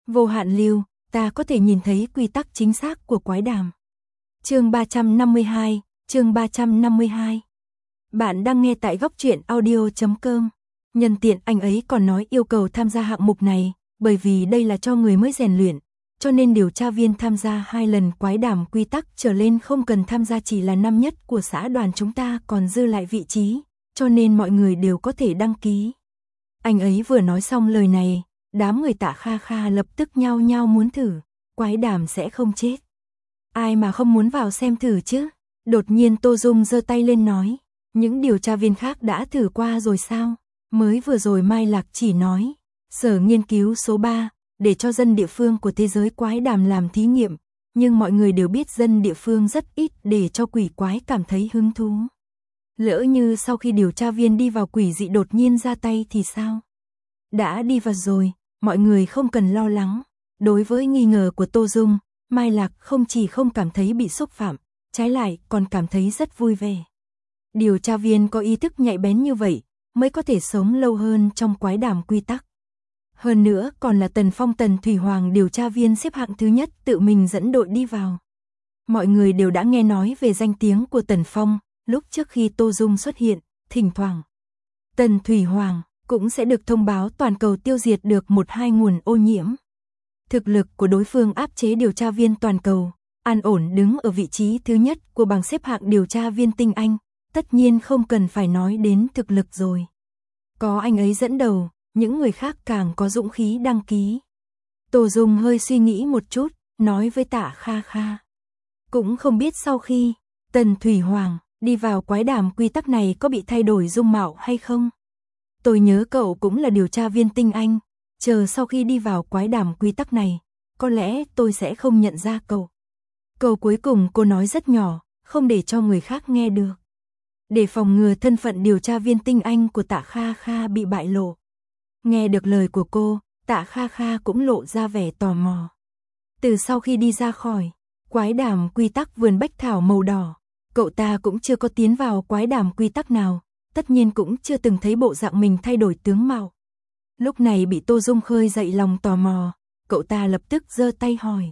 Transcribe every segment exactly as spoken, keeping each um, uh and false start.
Vô hạn lưu, ta có thể nhìn thấy quy tắc chính xác của quái đàm. Chương ba trăm năm mươi hai, chương ba trăm năm mươi hai. Bạn đang nghe tại góc truyện audio chấm com. Nhân tiện anh ấy còn nói yêu cầu tham gia hạng mục này, bởi vì đây là cho người mới rèn luyện, cho nên điều tra viên tham gia hai lần quái đàm quy tắc trở lên không cần tham gia, chỉ là năm nhất của xã đoàn chúng ta còn dư lại vị trí, cho nên mọi người đều có thể đăng ký. Anh ấy vừa nói xong lời này, đám người Tạ Kha Kha lập tức nhao nhao muốn thử, quái đàm sẽ không chết. Ai mà không muốn vào xem thử chứ? Đột nhiên Tô Dung giơ tay lên nói, những điều tra viên khác đã thử qua rồi sao? Mới vừa rồi Mai Lạc chỉ nói, sở nghiên cứu số ba, để cho dân địa phương của thế giới quái đàm làm thí nghiệm, nhưng mọi người đều biết dân địa phương rất ít để cho quỷ quái cảm thấy hứng thú. Lỡ như sau khi điều tra viên đi vào quỷ dị đột nhiên ra tay thì sao? Đã đi vào rồi, mọi người không cần lo lắng. Đối với nghi ngờ của Tô Dung, Mai Lạc không chỉ không cảm thấy bị xúc phạm, trái lại còn cảm thấy rất vui vẻ. Điều tra viên có ý thức nhạy bén như vậy, mới có thể sống lâu hơn trong quái đàm quy tắc. Hơn nữa còn là Tần Phong Tần Thủy Hoàng điều tra viên xếp hạng thứ nhất tự mình dẫn đội đi vào. Mọi người đều đã nghe nói về danh tiếng của Tần Phong, lúc trước khi Tô Dung xuất hiện, thỉnh thoảng Tần Thủy Hoàng cũng sẽ được thông báo toàn cầu tiêu diệt được một hai nguồn ô nhiễm. Thực lực của đối phương áp chế điều tra viên toàn cầu, an ổn đứng ở vị trí thứ nhất của bảng xếp hạng điều tra viên tinh anh, tất nhiên không cần phải nói đến thực lực rồi. Có anh ấy dẫn đầu, những người khác càng có dũng khí đăng ký. Tô Dung hơi suy nghĩ một chút, nói với Tạ Kha Kha. Cũng không biết sau khi Tần Thủy Hoàng đi vào quái đàm quy tắc này có bị thay đổi dung mạo hay không? Tôi nhớ cậu cũng là điều tra viên tinh anh, chờ sau khi đi vào quái đàm quy tắc này, có lẽ tôi sẽ không nhận ra cậu. Câu cuối cùng cô nói rất nhỏ, không để cho người khác nghe được. Để phòng ngừa thân phận điều tra viên tinh anh của Tạ Kha Kha bị bại lộ. Nghe được lời của cô, Tạ Kha Kha cũng lộ ra vẻ tò mò. Từ sau khi đi ra khỏi quái đàm quy tắc vườn bách thảo màu đỏ, cậu ta cũng chưa có tiến vào quái đàm quy tắc nào, tất nhiên cũng chưa từng thấy bộ dạng mình thay đổi tướng mạo. Lúc này bị Tô Dung khơi dậy lòng tò mò, cậu ta lập tức giơ tay hỏi.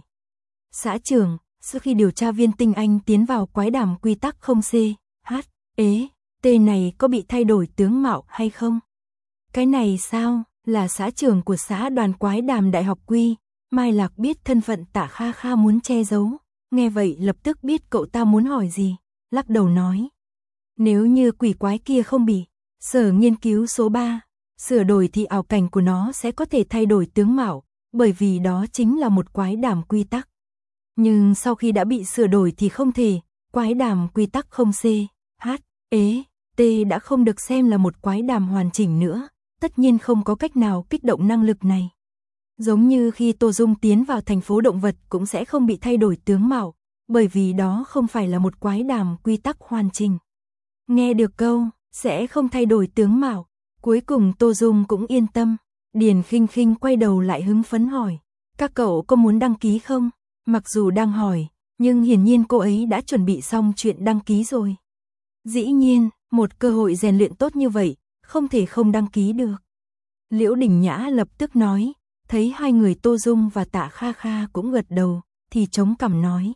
Xã trưởng, sau khi điều tra viên tinh anh tiến vào quái đàm quy tắc không C, H, ế, T này có bị thay đổi tướng mạo hay không? Cái này sao, là xã trưởng của xã đoàn quái đàm đại học Quy. Mai Lạc biết thân phận Tạ Kha Kha muốn che giấu, nghe vậy lập tức biết cậu ta muốn hỏi gì, lắc đầu nói. Nếu như quỷ quái kia không bị sở nghiên cứu số ba sửa đổi thì ảo cảnh của nó sẽ có thể thay đổi tướng mạo, bởi vì đó chính là một quái đàm quy tắc. Nhưng sau khi đã bị sửa đổi thì không thể, quái đàm quy tắc không C, H, ế, T đã không được xem là một quái đàm hoàn chỉnh nữa, tất nhiên không có cách nào kích động năng lực này. Giống như khi Tô Dung tiến vào thành phố động vật cũng sẽ không bị thay đổi tướng mạo, bởi vì đó không phải là một quái đàm quy tắc hoàn chỉnh. Nghe được câu, sẽ không thay đổi tướng mạo, cuối cùng Tô Dung cũng yên tâm. Điền Khinh Khinh quay đầu lại hứng phấn hỏi, các cậu có muốn đăng ký không? Mặc dù đang hỏi, nhưng hiển nhiên cô ấy đã chuẩn bị xong chuyện đăng ký rồi. Dĩ nhiên, một cơ hội rèn luyện tốt như vậy, không thể không đăng ký được. Liễu Đình Nhã lập tức nói, thấy hai người Tô Dung và Tạ Kha Kha cũng gật đầu, thì chống cằm nói.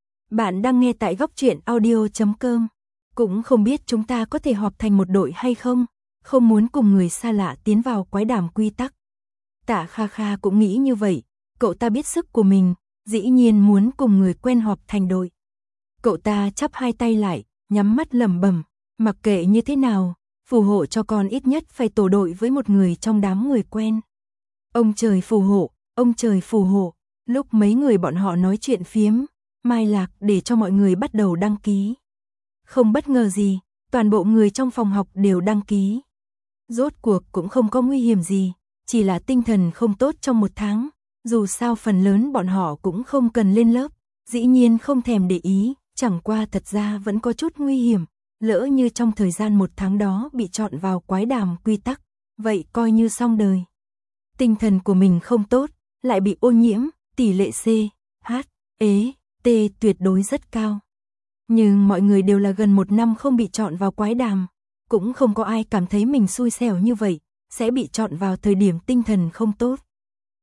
Bạn đang nghe tại góc truyện audio chấm com. Cũng không biết chúng ta có thể họp thành một đội hay không, không muốn cùng người xa lạ tiến vào quái đàm quy tắc. Tạ Kha Kha cũng nghĩ như vậy, cậu ta biết sức của mình, dĩ nhiên muốn cùng người quen họp thành đội. Cậu ta chắp hai tay lại, nhắm mắt lẩm bẩm, mặc kệ như thế nào, phù hộ cho con ít nhất phải tổ đội với một người trong đám người quen. Ông trời phù hộ, ông trời phù hộ. Lúc mấy người bọn họ nói chuyện phiếm, Mai Lạc để cho mọi người bắt đầu đăng ký. Không bất ngờ gì, toàn bộ người trong phòng học đều đăng ký. Rốt cuộc cũng không có nguy hiểm gì, chỉ là tinh thần không tốt trong một tháng, dù sao phần lớn bọn họ cũng không cần lên lớp, dĩ nhiên không thèm để ý, chẳng qua thật ra vẫn có chút nguy hiểm, lỡ như trong thời gian một tháng đó bị chọn vào quái đàm quy tắc, vậy coi như xong đời. Tinh thần của mình không tốt, lại bị ô nhiễm, tỷ lệ C, H, ế, T tuyệt đối rất cao. Nhưng mọi người đều là gần một năm không bị chọn vào quái đàm, cũng không có ai cảm thấy mình xui xẻo như vậy, sẽ bị chọn vào thời điểm tinh thần không tốt.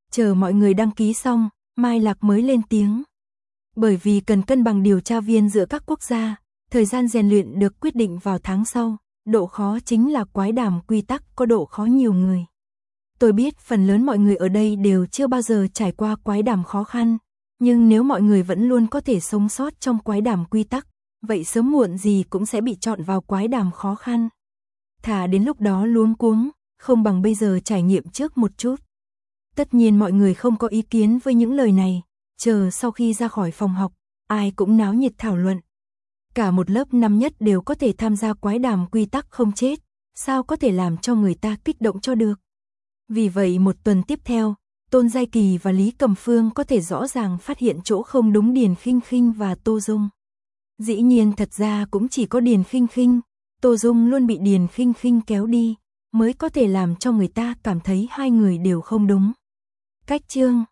Chờ mọi người đăng ký xong, Mai Lạc mới lên tiếng. Bởi vì cần cân bằng điều tra viên giữa các quốc gia, thời gian rèn luyện được quyết định vào tháng sau, độ khó chính là quái đàm quy tắc có độ khó nhiều người. Tôi biết phần lớn mọi người ở đây đều chưa bao giờ trải qua quái đàm khó khăn, nhưng nếu mọi người vẫn luôn có thể sống sót trong quái đàm quy tắc, vậy sớm muộn gì cũng sẽ bị chọn vào quái đàm khó khăn. Thà đến lúc đó luống cuống, không bằng bây giờ trải nghiệm trước một chút. Tất nhiên mọi người không có ý kiến với những lời này, chờ sau khi ra khỏi phòng học, ai cũng náo nhiệt thảo luận. Cả một lớp năm nhất đều có thể tham gia quái đàm quy tắc không chết, sao có thể làm cho người ta kích động cho được. Vì vậy một tuần tiếp theo, Tôn Giai Kỳ và Lý Cầm Phương có thể rõ ràng phát hiện chỗ không đúng Điền Khinh Khinh và Tô Dung. Dĩ nhiên thật ra cũng chỉ có Điền Khinh Khinh, Tô Dung luôn bị Điền Khinh Khinh kéo đi, mới có thể làm cho người ta cảm thấy hai người đều không đúng. Cách chương